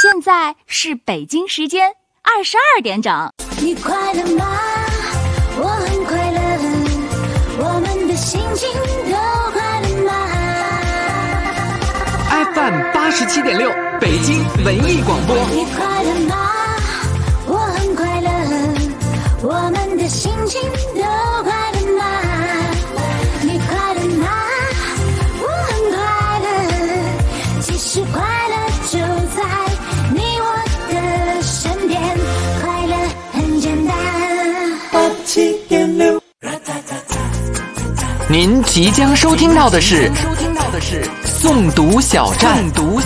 现在是北京时间22点整。 你快乐吗？我很快乐，我们的心情都快乐吗 ？FM 87.6，北京文艺广播。 你快乐吗？我很快乐，我们的心情都快乐吗？你快乐吗？我很快乐，其实快乐就在你我的身边，快乐很简单。87.6， 您即将收听到的是诵读小站。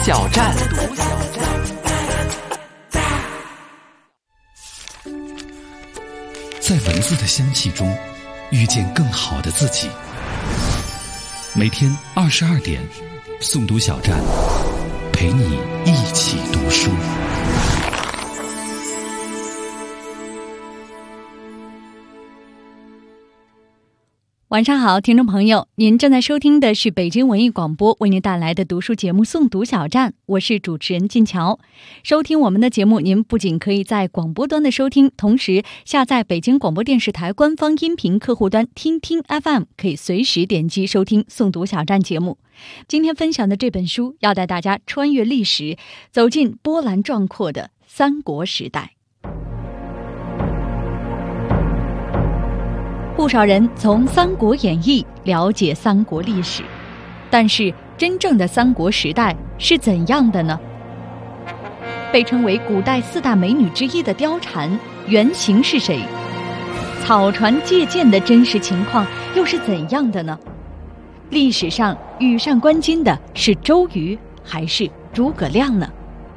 在文字的香气中遇见更好的自己。每天22点，诵读小站陪你一起读书。 晚上好，听众朋友，您正在收听的是北京文艺广播为您带来的读书节目《诵读小站》，我是主持人静乔。收听我们的节目，您不仅可以在广播端的收听，同时下载北京广播电视台官方音频客户端听听 FM， 可以随时点击收听《诵读小站》节目。今天分享的这本书要带大家穿越历史，走进波澜壮阔的三国时代。不少人从《三国演义》了解三国历史，但是真正的三国时代是怎样的呢？被称为古代4大美女之一的貂蝉，原型是谁？草船借箭的真实情况又是怎样的呢？历史上羽扇纶巾的是周瑜还是诸葛亮呢？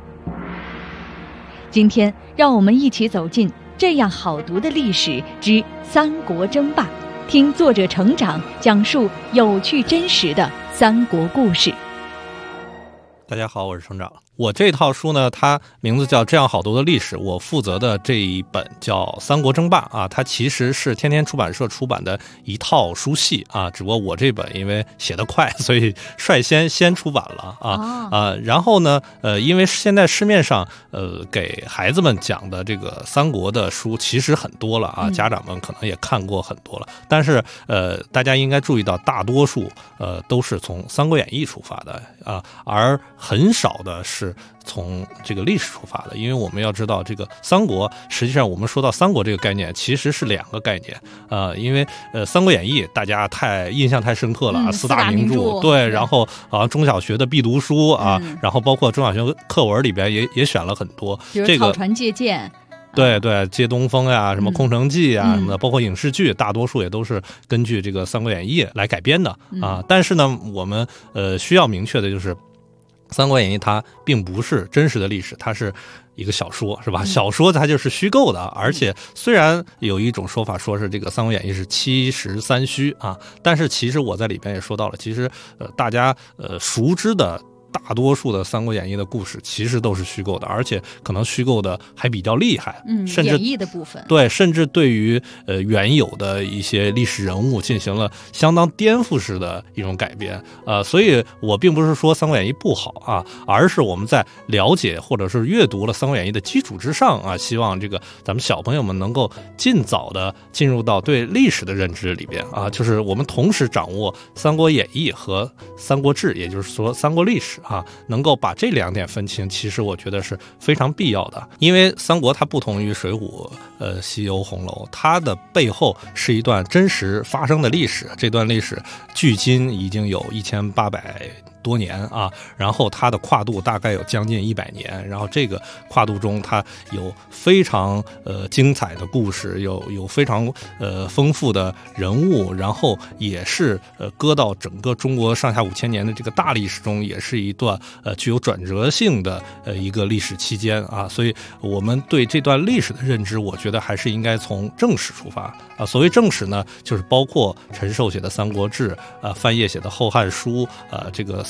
今天让我们一起走进这样好读的历史之三国争霸，听作者成长，讲述有趣真实的三国故事。 大家好，我是成长。我这套书呢，它名字叫《这样好读的历史》，我负责的这一本叫《三国争霸》啊，它其实是天天出版社出版的一套书系啊，只不过我这本因为写得快，所以率先出版了啊。然后呢，因为现在市面上给孩子们讲的这个三国的书其实很多了啊，家长们可能也看过很多了，但是大家应该注意到，大多数都是从《三国演义》出发的啊，而很少的是从这个历史出发的。因为我们要知道，这个三国实际上我们说到三国这个概念其实是2个概念因为三国演义大家印象太深刻了4大名著，对，然后中小学的必读书啊，然后包括中小学课文里边也选了很多， 比如草船借箭， 对，借东风呀，什么空城计啊什么的，包括影视剧，大多数也都是根据这个《三国演义》来改编的啊。但是呢，我们需要明确的就是，《三国演义》它并不是真实的历史，它是一个小说，是吧？小说它就是虚构的，而且虽然有一种说法说是这个《三国演义》是73虚啊，但是其实我在里边也说到了，其实大家熟知的大多数的《三国演义》的故事其实都是虚构的，而且可能虚构的还比较厉害，甚至演绎的部分， 对，甚至对于原有的一些历史人物进行了相当颠覆式的一种改编所以我并不是说《三国演义》不好啊，而是我们在了解或者是阅读了《三国演义》的基础之上啊，希望这个咱们小朋友们能够尽早的进入到对历史的认知里边啊，就是我们同时掌握《三国演义》和《三国志》，也就是说三国历史能够把这2点分清，其实我觉得是非常必要的。因为三国它不同于水浒、西游、红楼，它的背后是一段真实发生的历史，这段历史距今已经有1800多年啊，然后它的跨度大概有将近100年，然后这个跨度中它有非常精彩的故事，有非常丰富的人物，然后也是搁到整个中国上下5000年的这个大历史中，也是一段具有转折性的一个历史期间啊，所以我们对这段历史的认知，我觉得还是应该从正史出发啊。所谓正史呢，就是包括陈寿写的《三国志》范晔写的《后汉书》这个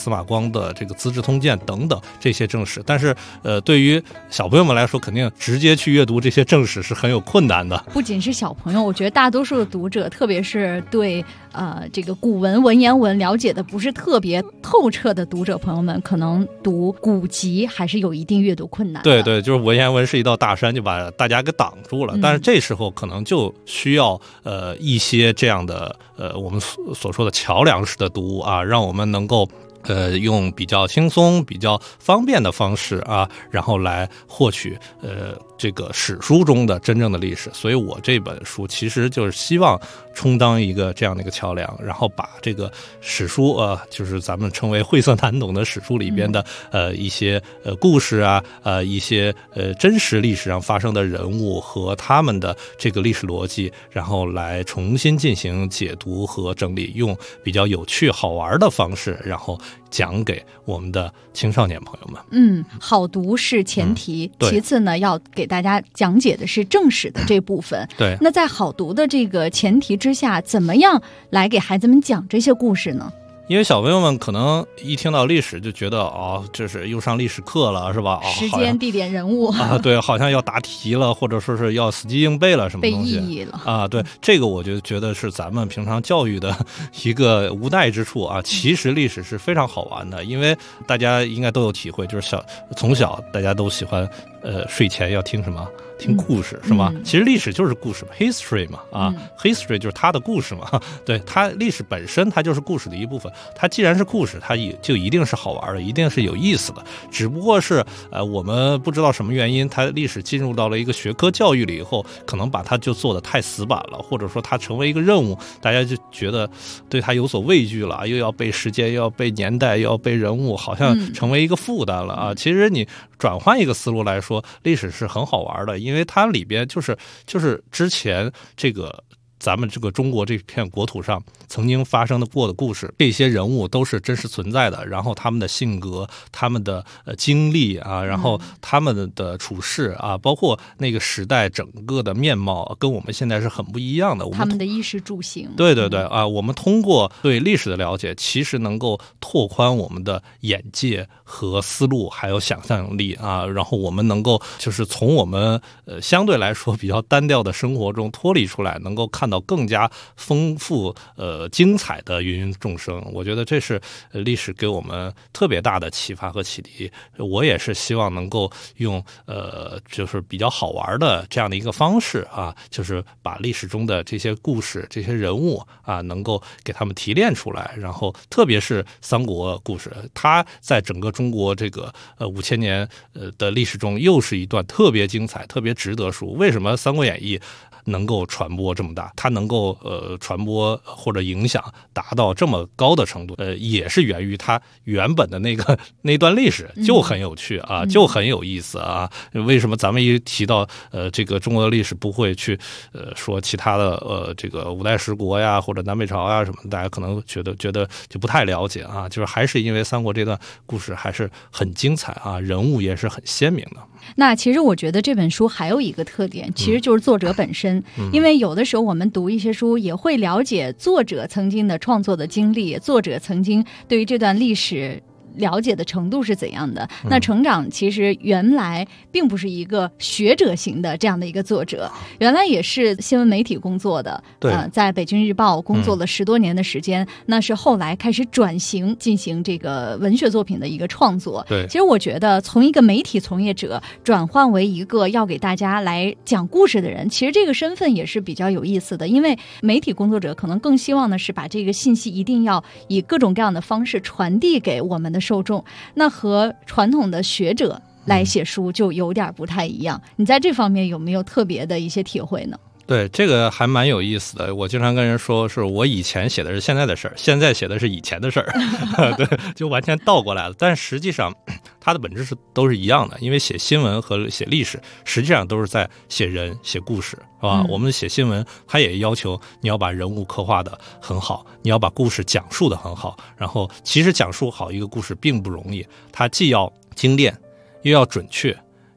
司马光的这个《资治通鉴》等等这些正史。但是对于小朋友们来说，肯定直接去阅读这些正史是很有困难的。 不仅是小朋友，我觉得大多数的读者，特别是对这个古文文言文了解的不是特别透彻的读者朋友们，可能读古籍还是有一定阅读困难的。 对对，就是文言文是一道大山，就把大家给挡住了。但是这时候可能就需要一些这样的我们所说的桥梁式的读物啊，让我们能够用比较轻松、比较方便的方式啊，然后来获取这个史书中的真正的历史。所以我这本书其实就是希望充当一个这样的一个桥梁，然后把这个史书就是咱们称为晦涩难懂的史书里边的一些故事啊，一些真实历史上发生的人物和他们的这个历史逻辑，然后来重新进行解读和整理，用比较有趣好玩的方式，然后讲给我们的青少年朋友们。 好读是前提， 对， 其次呢，要给大家讲解的是正史的这部分。 对， 那在好读的这个前提之下，怎么样来给孩子们讲这些故事呢？ 因为小朋友们可能一听到历史就觉得这是又上历史课了，是吧？ 时间、地点、人物对，好像要答题了，或者说是要死记硬背了什么东西， 背意义了对，这个我就觉得是咱们平常教育的一个无奈之处啊。其实历史是非常好玩的，因为大家应该都有体会，就是从小大家都喜欢睡前要听什么？听故事是吗？其实历史就是故事嘛 ，history 嘛，history 就是它的故事嘛。对，它历史本身它就是故事的一部分。它既然是故事，它就一定是好玩的，一定是有意思的。只不过是我们不知道什么原因，它历史进入到了一个学科教育里以后，可能把它就做得太死板了，或者说它成为一个任务，大家就觉得对它有所畏惧了，又要背时间，又要背年代，又要背人物，好像成为一个负担了啊。其实你转换一个思路来说，历史是很好玩的，因为它里边就是之前这个咱们这个中国这片国土上曾经发生过的故事，这些人物都是真实存在的，然后他们的性格、他们的经历啊，然后他们的处事啊，包括那个时代整个的面貌跟我们现在是很不一样的。 他们的衣食住行， 对对对啊，我们通过对历史的了解，其实能够拓宽我们的眼界和思路，还有想象力啊，然后我们能够就是从我们相对来说比较单调的生活中脱离出来，能够看到更加丰富精彩的芸芸众生。我觉得这是历史给我们特别大的启发和启迪。我也是希望能够用就是比较好玩的这样的一个方式啊，就是把历史中的这些故事、这些人物啊，能够给他们提炼出来。然后特别是三国故事，它在整个中国这个5000年的历史中，又是一段特别精彩、特别值得书。为什么《三国演义》能够传播这么大，它能够传播或者影响达到这么高的程度，也是源于它原本的那段历史就很有趣啊，就很有意思啊。为什么咱们一提到这个中国的历史，不会去说其他的这个五代十国呀或者南北朝啊什么，大家可能觉得就不太了解啊，就是还是因为三国这段故事还是很精彩啊，人物也是很鲜明的。 那其实我觉得这本书还有一个特点，其实就是作者本身，因为有的时候我们读一些书也会了解作者曾经的创作的经历，作者曾经对于这段历史了解的程度是怎样的。那成长其实原来并不是一个学者型的这样的一个作者，原来也是新闻媒体工作的，在北京日报工作了10多年的时间，那是后来开始转型进行这个文学作品的一个创作。 对， 其实我觉得从一个媒体从业者转换为一个要给大家来讲故事的人，其实这个身份也是比较有意思的，因为媒体工作者可能更希望的是把这个信息一定要以各种各样的方式传递给我们的受众，那和传统的学者来写书就有点不太一样。你在这方面有没有特别的一些体会呢？ 对，这个还蛮有意思的。我经常跟人说，是我以前写的是现在的事儿，现在写的是以前的事儿，对，就完全倒过来了。但实际上，它的本质都是一样的，因为写新闻和写历史，实际上都是在写人、写故事，是吧？我们写新闻，它也要求你要把人物刻画的很好，你要把故事讲述的很好。然后，其实讲述好一个故事并不容易，它既要精炼，又要准确，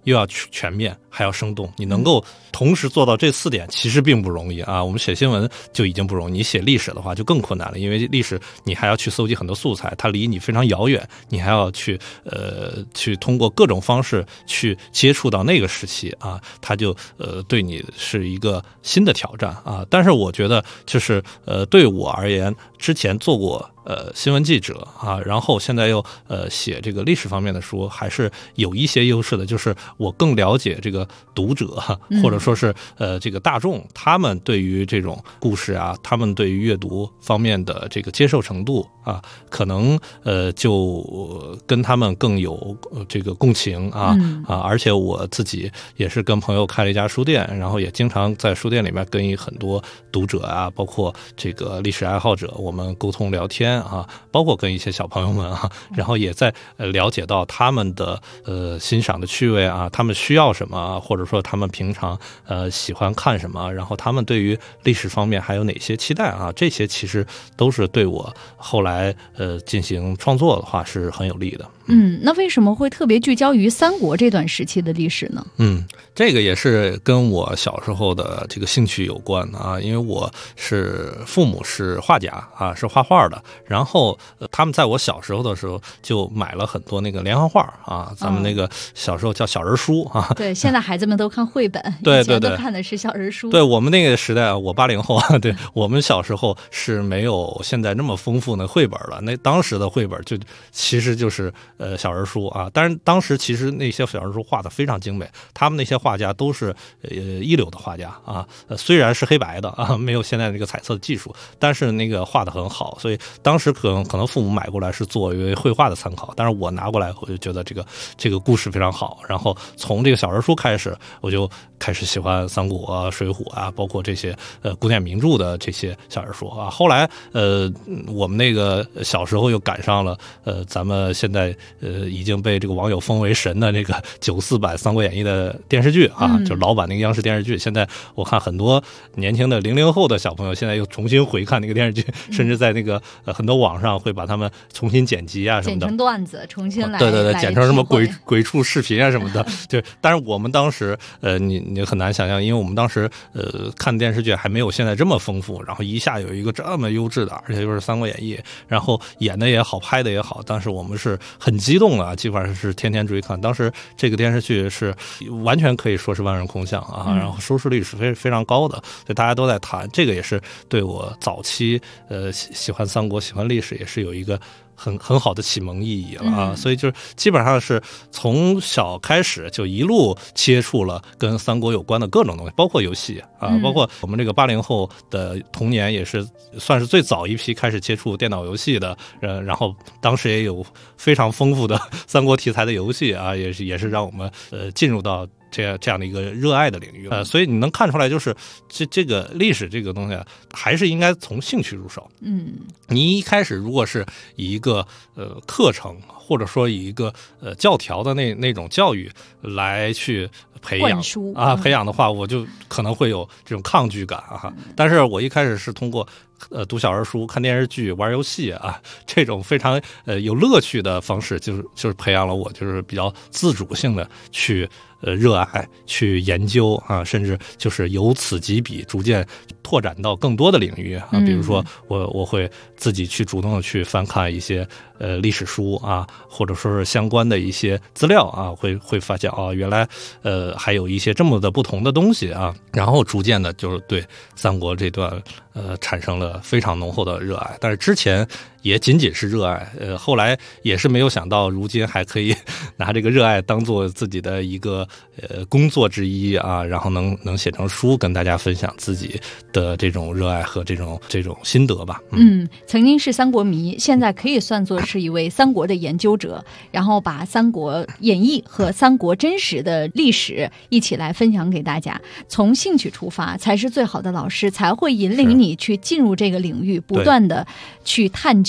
又要全面，还要生动，你能够同时做到这4点，其实并不容易啊。我们写新闻就已经不容易，你写历史的话就更困难了，因为历史你还要去搜集很多素材，它离你非常遥远，你还要去通过各种方式去接触到那个时期啊，它就对你是一个新的挑战啊。但是我觉得就是对我而言，之前做过新闻记者啊，然后现在又写这个历史方面的书，还是有一些优势的，就是我更了解这个读者，或者说是这个大众，他们对于这种故事啊，他们对于阅读方面的这个接受程度啊，可能就跟他们更有这个共情啊而且我自己也是跟朋友开了一家书店，然后也经常在书店里面跟很多读者啊，包括这个历史爱好者，我们沟通聊天啊，包括跟一些小朋友们啊，然后也在了解到他们的欣赏的趣味啊，他们需要什么，或者说他们平常喜欢看什么，然后他们对于历史方面还有哪些期待啊，这些其实都是对我后来进行创作的话是很有利的。 那为什么会特别聚焦于三国这段时期的历史呢？ 这个也是跟我小时候的这个兴趣有关啊，因为我父母是画家啊，是画画的，然后他们在我小时候的时候就买了很多那个连环画啊，咱们那个小时候叫小人书啊。 对，现在孩子们都看绘本， 对， 以前都看的是小人书。 对，我们那个时代，我80后啊，对，我们小时候是没有现在那么丰富的绘本了。那当时的绘本就其实就是小人书啊，但是当时其实那些小人书画的非常精美，他们那些画家都是一流的画家啊，虽然是黑白的啊，没有现在那个彩色的技术，但是那个画的很好，所以当时可能父母买过来是作为绘画的参考，但是我拿过来我就觉得这个故事非常好，然后从这个小人书开始，我就开始喜欢三国啊、水浒啊，包括这些古典名著的这些小人书啊。后来我们那个小时候又赶上了咱们现在已经被这个网友封为神的那个94版《三国演义》的电视剧啊，就是老版那个央视电视剧。现在我看很多年轻的00后的小朋友现在又重新回看那个电视剧，甚至在那个很多网上会把他们重新剪辑啊什么的， 剪成段子重新来， 对，剪成什么鬼畜视频啊什么的。对，但是我们当时你很难想象，因为我们当时看电视剧还没有现在这么丰富，然后一下有一个这么优质的，而且又是《三国演义》，然后演的也好，拍的也好，当时我们是很激动的，基本上是天天追看。当时这个电视剧是完全可以说是万人空巷啊，然后收视率是非常高的，所以大家都在谈。这个也是对我早期喜欢三国、喜欢历史也是有一个很好的启蒙意义了啊，所以就是基本上是从小开始就一路接触了跟三国有关的各种东西，包括游戏啊，包括我们这个80后的童年也是算是最早一批开始接触电脑游戏的人，然后当时也有非常丰富的三国题材的游戏啊，也是让我们进入到这样的一个热爱的领域所以你能看出来，就是这个历史这个东西还是应该从兴趣入手。你一开始如果是以一个课程，或者说以一个教条的那种教育来去培养培养的话，我就可能会有这种抗拒感啊。但是我一开始是通过读小人书、看电视剧、玩游戏啊，这种非常有乐趣的方式，就是培养了我就是比较自主性的去热爱、去研究啊，甚至就是由此及彼，逐渐拓展到更多的领域啊。比如说我会自己去主动的去翻看一些历史书啊，或者说是相关的一些资料啊，会发现原来还有一些这么的不同的东西啊，然后逐渐的就是对三国这段产生了非常浓厚的热爱。但是之前也仅仅是热爱，后来也是没有想到，如今还可以拿这个热爱当做自己的一个工作之一啊，然后能写成书跟大家分享自己的这种热爱和这种心得吧。 曾经是三国迷，现在可以算作是一位三国的研究者，然后把三国演义和三国真实的历史一起来分享给大家。从兴趣出发，才是最好的老师，才会引领你去进入这个领域，不断的去探究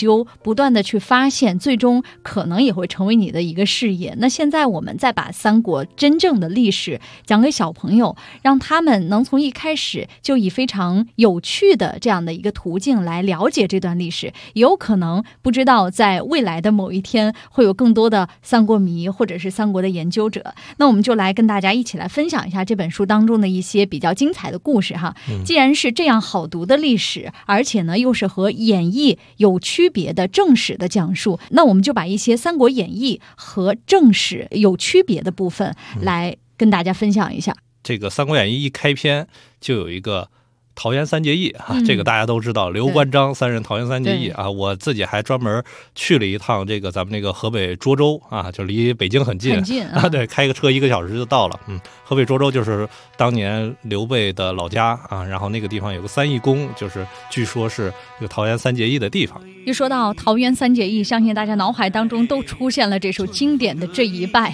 究，不断的去发现，最终可能也会成为你的一个事业。那现在我们再把三国真正的历史讲给小朋友，让他们能从一开始就以非常有趣的这样的一个途径来了解这段历史，也有可能不知道在未来的某一天会有更多的三国迷或者是三国的研究者。那我们就来跟大家一起来分享一下这本书当中的一些比较精彩的故事哈。既然是这样好读的历史，而且呢又是和演义有区别的正史的讲述，那我们就把一些三国演义和正史有区别的部分来跟大家分享一下。 这个《三国演义》一开篇就有一个桃园三结义啊，这个大家都知道，刘关张三人桃园三结义啊。我自己还专门去了一趟这个咱们那个河北涿州啊，就离北京很近啊，对，开个车1个小时就到了。河北涿州就是当年刘备的老家啊，然后那个地方有个三义宫，就是据说是这个桃园三结义的地方。 一说到桃园三结义，相信大家脑海当中都出现了这首经典的这一拜。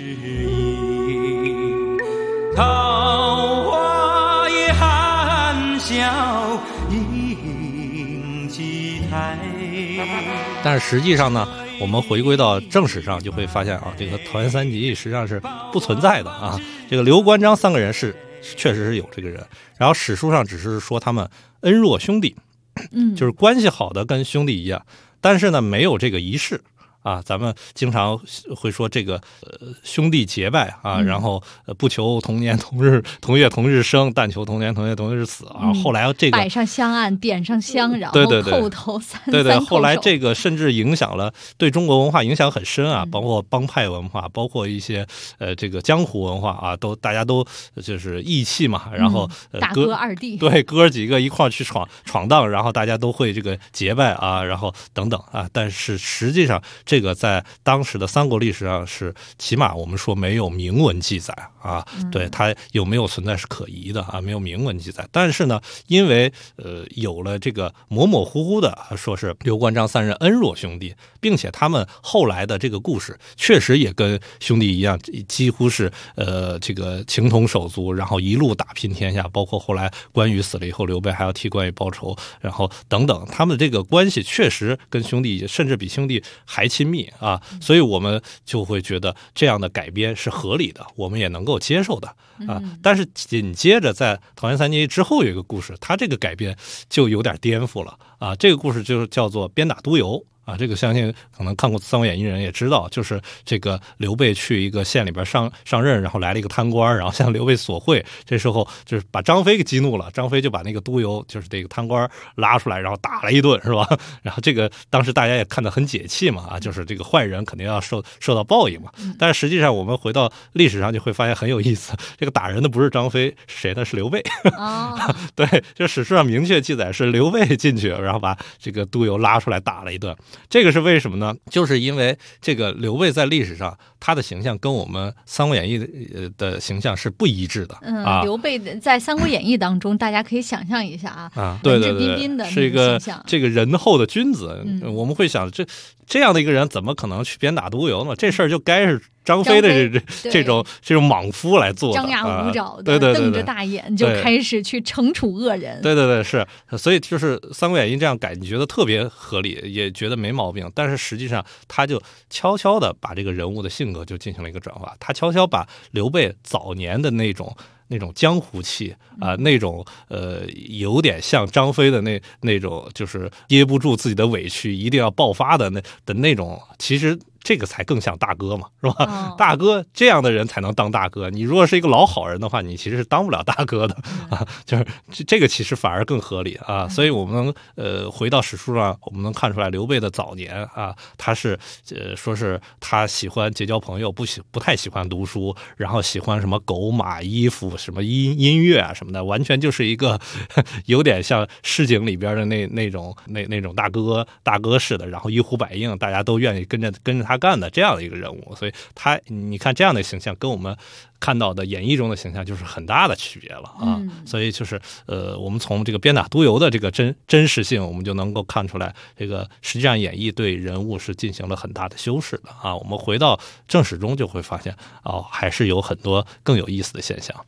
桃花也含笑迎祭台。 但是实际上呢，我们回归到正史上就会发现啊，这个桃园三结义实际上是不存在的啊。这个刘关张三个人确实是有这个人，然后史书上只是说他们恩若兄弟，就是关系好的跟兄弟一样，但是呢没有这个仪式。啊，咱们经常会说这个兄弟结拜啊，然后不求同年同日同月同日生，但求同年同月同日死啊。后来这个摆上香案，点上香，然后叩头三后来这个甚至影响了对中国文化影响很深啊，包括帮派文化，包括一些这个江湖文化啊，大家都就是义气嘛，然后大哥二弟， 对，哥几个一块去闯荡，然后大家都会这个结拜啊，然后等等啊。但是实际上这个在当时的三国历史上是起码我们说没有明文记载啊，对，它有没有存在是可疑的啊，没有明文记载。但是呢，因为有了这个模模糊糊的说是刘关张三人恩若兄弟，并且他们后来的这个故事确实也跟兄弟一样，几乎是这个情同手足，然后一路打拼天下，包括后来关羽死了以后，刘备还要替关羽报仇，然后等等，他们这个关系确实跟兄弟甚至比兄弟还亲密啊，所以我们就会觉得这样的改编是合理的，我们也能够接受的啊。但是紧接着在桃园三结义之后有一个故事，它这个改编就有点颠覆了啊。这个故事就叫做鞭打督邮啊，这个相信可能看过《三国演义》人也知道，就是这个刘备去一个县里边上任，然后来了一个贪官，然后向刘备索贿，这时候就是把张飞给激怒了，张飞就把那个督邮就是这个贪官拉出来，然后打了一顿，是吧？然后这个当时大家也看得很解气嘛，啊，就是这个坏人肯定要受到报应嘛。但是实际上我们回到历史上就会发现很有意思，这个打人的不是张飞，是谁呢？是刘备。对，就史书上明确记载是刘备进去，然后把这个督邮拉出来打了一顿。这个是为什么呢？就是因为这个刘备在历史上他的形象跟我们《三国演义》的形象是不一致的啊。 刘备在《三国演义》当中，大家可以想象一下啊， 对， 文质彬彬的是一个这个仁厚的君子。我们会想，这样的一个人怎么可能去鞭打督邮呢？这事儿就该是张飞的这种莽夫来做的， 张牙舞爪的， 对， 瞪着大眼就开始去惩处恶人。 对，是，所以就是《三国演义》这样改，你觉得特别合理，也觉得没毛病。但是实际上，他就悄悄的把这个人物的性格就进行了一个转化，他悄悄把刘备早年的那种江湖气啊，那种有点像张飞的那种，就是憋不住自己的委屈，一定要爆发的那种，其实这个才更像大哥嘛，是吧？大哥这样的人才能当大哥。你如果是一个老好人的话，你其实是当不了大哥的啊。就是这个其实反而更合理啊。所以我们回到史书上，我们能看出来刘备的早年啊，他是说是他喜欢结交朋友，不太喜欢读书，然后喜欢什么狗马衣服、什么音乐啊什么的，完全就是一个有点像市井里边的那种大哥似的，然后一呼百应，大家都愿意跟着他干的这样的一个人物。所以你看这样的形象跟我们看到的演义中的形象就是很大的区别了啊。所以就是我们从这个鞭打督邮的这个真实性，我们就能够看出来，这个实际上演义对人物是进行了很大的修饰的啊。我们回到正史中就会发现还是有很多更有意思的现象。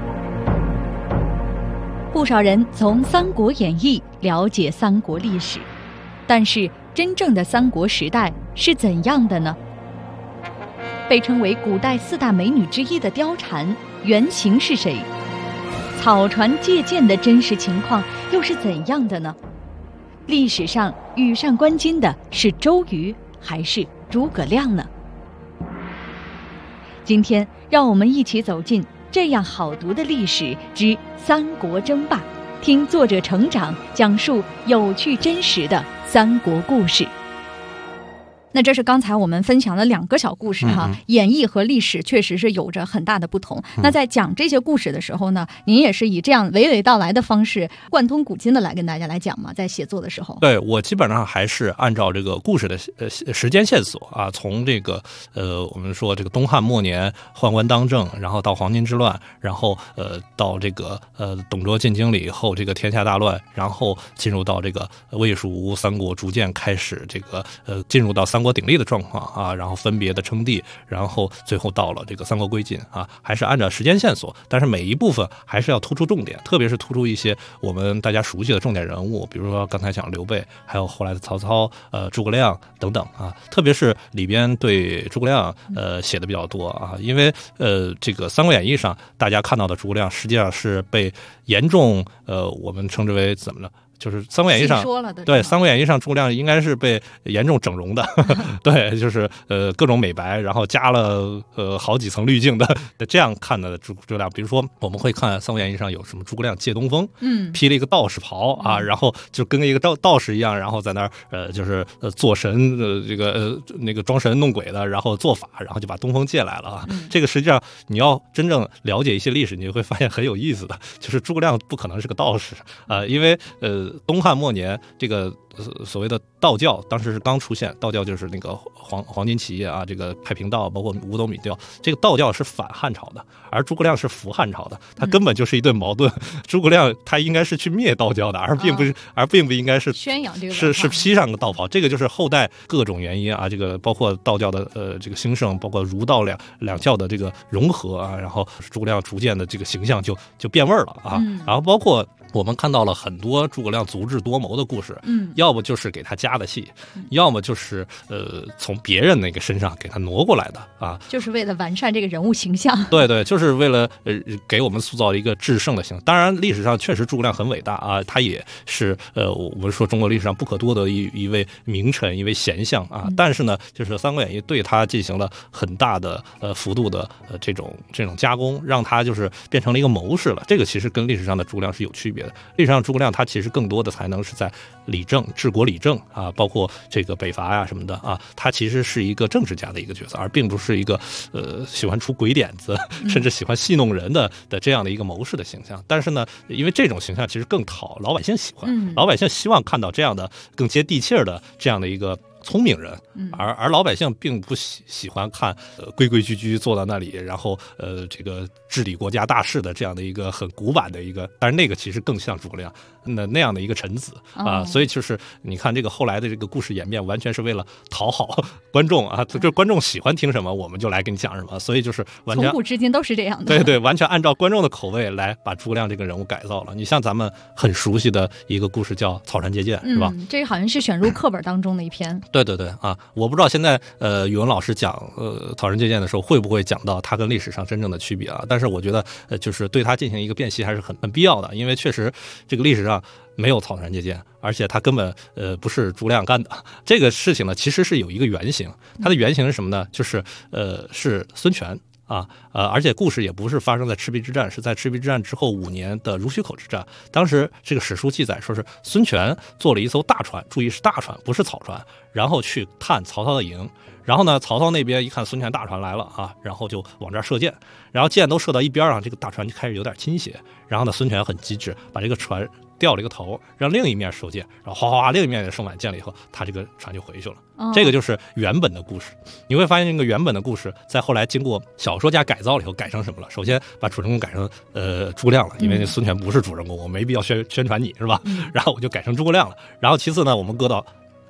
不少人从《三国演义》了解三国历史， 但是真正的三国时代是怎样的呢？被称为古代4大美女之一的貂蝉，原型是谁？草船借箭的真实情况又是怎样的呢？历史上羽扇纶巾的是周瑜还是诸葛亮呢？今天让我们一起走进这样好读的历史之三国争霸，听作者成长，讲述有趣真实的三国故事。那这是刚才我们分享了2个小故事哈，演绎和历史确实是有着很大的不同。那在讲这些故事的时候呢，您也是以这样娓娓道来的方式，贯通古今的来跟大家来讲嘛，在写作的时候。 对，我基本上还是按照这个故事的时间线索啊，从这个我们说这个东汉末年宦官当政，然后到黄巾之乱，然后到这个董卓进京了以后，这个天下大乱，然后进入到这个魏蜀吴三国逐渐开始这个进入到三国鼎立的状况啊，然后分别的称帝，然后最后到了这个三国归晋啊，还是按照时间线索，但是每一部分还是要突出重点，特别是突出一些我们大家熟悉的重点人物，比如说刚才讲刘备，还有后来的曹操、诸葛亮等等啊，特别是里边对诸葛亮写的比较多啊，因为这个《三国演义》上大家看到的诸葛亮实际上是被严重我们称之为怎么呢？就是《三国演义》上对《三国演义》上诸葛亮应该是被严重整容的，对，就是各种美白，然后加了好几层滤镜的这样看的诸葛亮。比如说我们会看《三国演义》上有什么诸葛亮借东风，披了一个道士袍啊，然后就跟一个道士一样，然后在那儿就是做神这个那个装神弄鬼的，然后做法，然后就把东风借来了啊。这个实际上你要真正了解一些历史，你会发现很有意思的，就是诸葛亮不可能是个道士啊，因为东汉末年这个所谓的道教当时是刚出现，道教就是那个黄巾起义啊，这个太平道包括五斗米教，这个道教是反汉朝的，而诸葛亮是服汉朝的，他根本就是一对矛盾。诸葛亮他应该是去灭道教的，而并不应该是宣扬这个是披上个道袍。这个就是后代各种原因啊，这个包括道教的这个兴盛，包括儒道两教的这个融合啊，然后诸葛亮逐渐的这个形象就变味了啊，然后包括我们看到了很多诸葛亮足智多谋的故事，要不就是给他加的戏，要么就是从别人那个身上给他挪过来的啊，就是为了完善这个人物形象。 对对，就是为了给我们塑造一个制胜的形象。当然，历史上确实诸葛亮很伟大啊，他也是我们说中国历史上不可多得一位名臣，一位贤相啊。但是呢，就是《三国演义》对他进行了很大的幅度的这种加工，让他就是变成了一个谋士了。这个其实跟历史上的诸葛亮是有区别的。历史上诸葛亮他其实更多的才能是在理政、治国理政啊，包括这个北伐呀什么的啊，他其实是一个政治家的一个角色，而并不是一个喜欢出鬼点子，甚至喜欢戏弄人的这样的一个谋士的形象。但是呢，因为这种形象其实更讨老百姓喜欢，老百姓希望看到这样的更接地气儿的这样的一个聪明人，而老百姓并不喜欢看规规矩矩坐在那里，然后这个治理国家大事的这样的一个很古板的一个，但是那个其实更像诸葛亮那样的一个臣子啊，所以就是你看这个后来的这个故事演变，完全是为了讨好观众啊，就是观众喜欢听什么我们就来给你讲什么，所以就是完全从古至今都是这样的。 对对，完全按照观众的口味来把诸葛亮这个人物改造了。你像咱们很熟悉的一个故事叫草船借箭，是吧？ 这好像是选入课本当中的一篇。 对对对啊，我不知道现在语文老师讲草船借箭的时候会不会讲到它跟历史上真正的区别啊？但是我觉得就是对它进行一个辨析还是很必要的，因为确实这个历史上没有草船借箭，而且它根本不是诸葛亮干的。这个事情呢，其实是有一个原型，它的原型是什么呢？就是是孙权。而且故事也不是发生在赤壁之战，是在赤壁之战之后5年的濡须口之战。当时这个史书记载说是孙权坐了一艘大船，注意是大船，不是草船，然后去探曹操的营。然后呢，曹操那边一看孙权大船来了啊，然后就往这儿射箭，然后箭都射到一边上，这个大船就开始有点倾斜。然后呢，孙权很机智，把这个船掉了一个头，让另一面收箭，然后哗哗哗，另一面也收满箭了以后，他这个船就回去了。这个就是原本的故事。你会发现这个原本的故事在后来经过小说家改造了以后改成什么了？首先把主人公改成诸葛亮了，因为孙权不是主人公，我没必要宣传你是吧？然后我就改成诸葛亮了。然后其次呢，我们搁到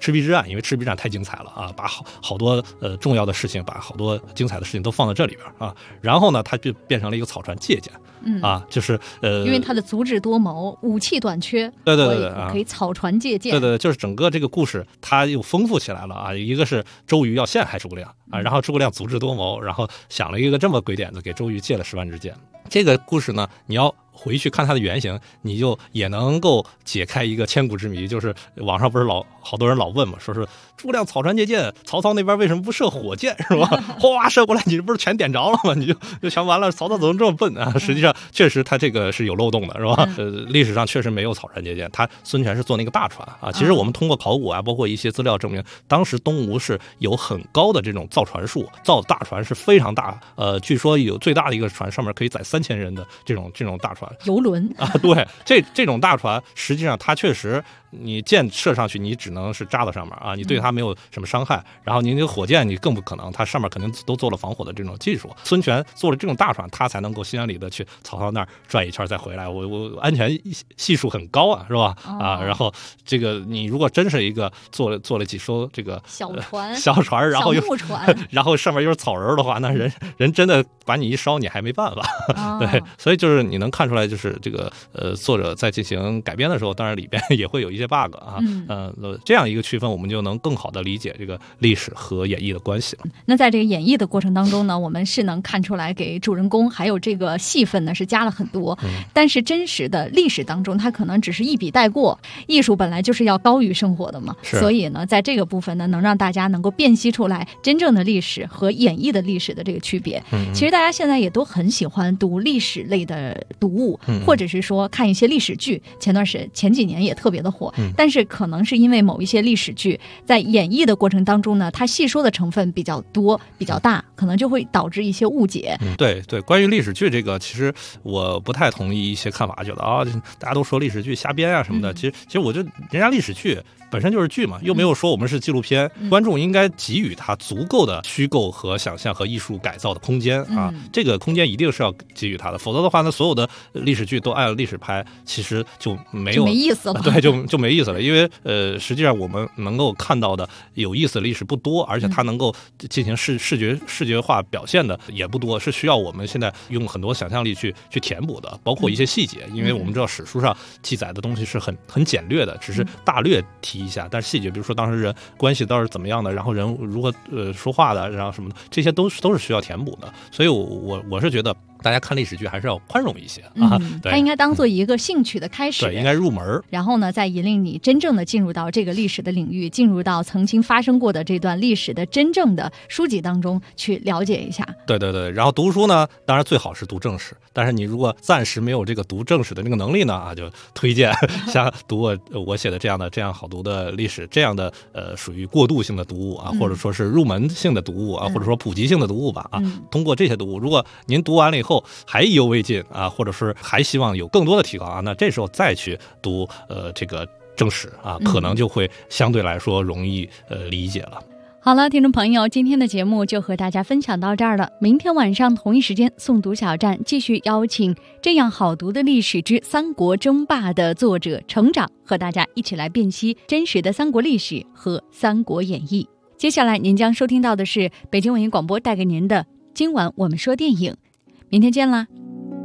赤壁之战，因为赤壁之战太精彩了啊，把好多重要的事情，把好多精彩的事情都放在这里边啊。然后呢，它就变成了一个草船借箭。就是因为他的足智多谋，武器短缺， 对， 可以草船借箭。 对，就是整个这个故事它又丰富起来了啊。一个是周瑜要陷害诸葛亮啊，然后诸葛亮足智多谋，然后想了一个这么鬼点子，给周瑜借了10万支箭。这个故事呢，你要回去看它的原型，你就也能够解开一个千古之谜。就是网上不是好多人老问嘛，说是诸葛亮草船借箭，曹操那边为什么不射火箭，是吧？哗射过来，你这不是全点着了吗？你就想完了，曹操怎么这么笨啊？实际上确实他这个是有漏洞的，是吧？历史上确实没有草船借箭，他孙权是坐那个大船啊。其实我们通过考古啊，包括一些资料证明，当时东吴是有很高的这种造船术，造大船是非常大。据说有最大的一个船上面可以载3000人的这种大船。 游轮啊，对，这种大船，实际上它确实，你箭射上去，你只能是扎到上面啊，你对它没有什么伤害。然后你那个火箭，你更不可能，它上面肯定都做了防火的这种技术。孙权做了这种大船，他才能够心安理得去曹操那儿转一圈再回来。我安全系数很高啊，是吧？然后这个你如果真是一个做了几艘这个小船， 然后又小木船， 然后上面又是草人的话，那人真的把你一烧，你还没办法。对，所以就是你能看出来，就是这个作者在进行改编的时候，当然里边也会有一些 bug 啊。这样一个区分，我们就能更好的理解这个历史和演绎的关系了。 那在这个演绎的过程当中呢，我们是能看出来给主人公还有这个戏份呢是加了很多，但是真实的历史当中，它可能只是一笔带过。艺术本来就是要高于生活的嘛，所以呢，在这个部分呢，能让大家能够辨析出来真正的历史和演绎的历史的这个区别。其实大家现在也都很喜欢读历史类的读物，或者是说看一些历史剧，前几年也特别的火。但是可能是因为某一些历史剧在演绎的过程当中呢，它细说的成分比较多比较大，可能就会导致一些误解。 对，关于历史剧这个，其实我不太同意一些看法，觉得大家都说历史剧瞎编啊什么的。其实我觉得人家历史剧本身就是剧嘛，又没有说我们是纪录片，观众应该给予它足够的虚构和想象和艺术改造的空间啊。这个空间一定是要给予它的，否则的话呢，所有的历史剧都按历史拍，其实就没意思了。 对，就没意思了。因为实际上我们能够看到的有意思的历史不多，而且它能够进行视觉化表现的也不多，是需要我们现在用很多想象力去填补的，包括一些细节。因为我们知道史书上记载的东西是很简略的，只是大略提一下，但是细节，比如说当时人关系到底是怎么样的，然后人如何说话的，然后什么的，这些都是需要填补的。所以我是觉得大家看历史剧还是要宽容一些啊。 它应该当做一个兴趣的开始， 对，应该入门， 然后呢，再引领你真正的进入到这个历史的领域，进入到曾经发生过的这段历史的真正的书籍当中去了解一下。 对，然后读书呢，当然最好是读正史，但是你如果暂时没有这个读正史的那个能力呢，就推荐像读我写的这样好读的历史，这样的属于过渡性的读物啊，或者说是入门性的读物啊，或者说普及性的读物吧啊。通过这些读物，如果您读完了以后还意犹未尽啊，或者是还希望有更多的提高啊，那这时候再去读这个正史啊，可能就会相对来说容易理解了。 好了，听众朋友，今天的节目就和大家分享到这儿了。明天晚上同一时间，诵读小站继续邀请《这样好读的历史之三国争霸》的作者程长，和大家一起来辨析真实的三国历史和《三国演义》。接下来您将收听到的是北京文艺广播带给您的今晚我们说电影，明天见啦。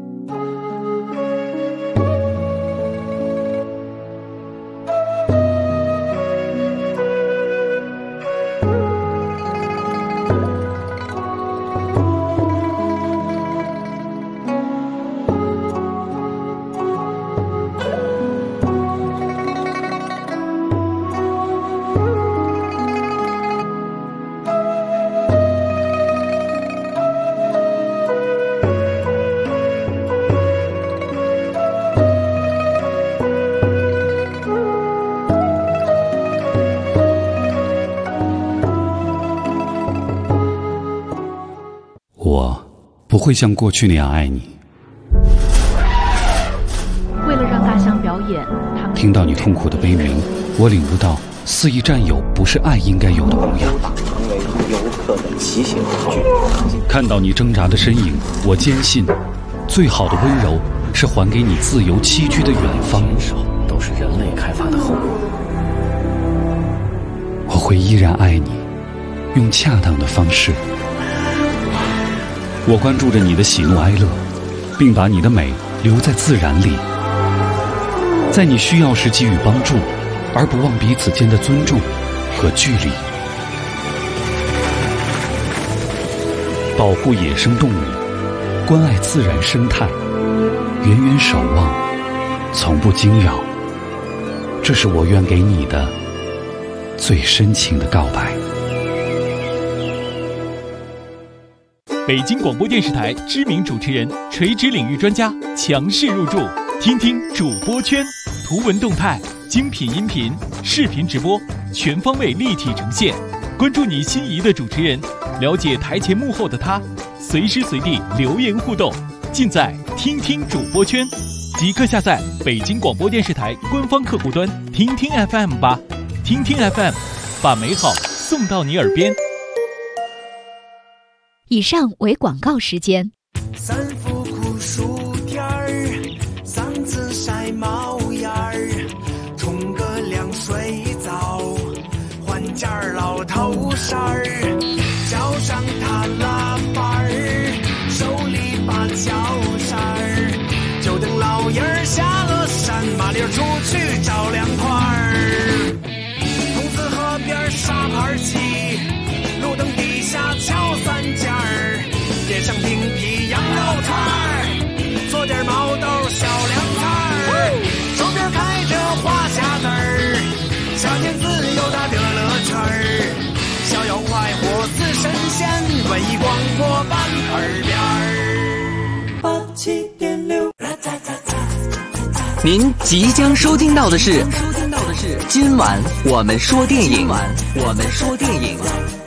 不会像过去那样爱你。 为了让大象表演，他们听到你痛苦的悲鸣，我领悟到肆意占有不是爱应该有的模样。 成为游客的骑行工具。 看到你挣扎的身影，我坚信，最好的温柔是还给你自由栖居的远方。 都是人类开发的后果。 会依然爱你，用恰当的方式。我关注着你的喜怒哀乐，并把你的美留在自然里，在你需要时给予帮助，而不忘彼此间的尊重和距离。保护野生动物，关爱自然生态，远远守望，从不惊扰。这是我愿给你的最深情的告白。 北京广播电视台知名主持人、垂直领域专家强势入驻，听听主播圈，图文动态、精品音频、视频直播，全方位立体呈现。关注你心仪的主持人，了解台前幕后的他，随时随地留言互动，尽在听听主播圈。即刻下载北京广播电视台官方客户端听听 FM 吧，听听 FM， 把美好送到你耳边。 以上为广告时间。 三伏酷暑天儿，嗓子晒冒烟儿，冲个凉水澡，换件老头衫儿，脚上踏拉板儿，手里把脚扇儿，就等老爷儿下了山，麻溜出去找凉快儿。筒子河边沙盘棋，路灯底下敲三件儿，点上冰皮羊肉串儿，做点毛豆小凉菜儿，手边开着花匣子儿，夏天自由的乐乐圈儿，逍遥快活似神仙，文艺广播伴耳边儿。87.6， 您即将收听到的是今晚我们说电影。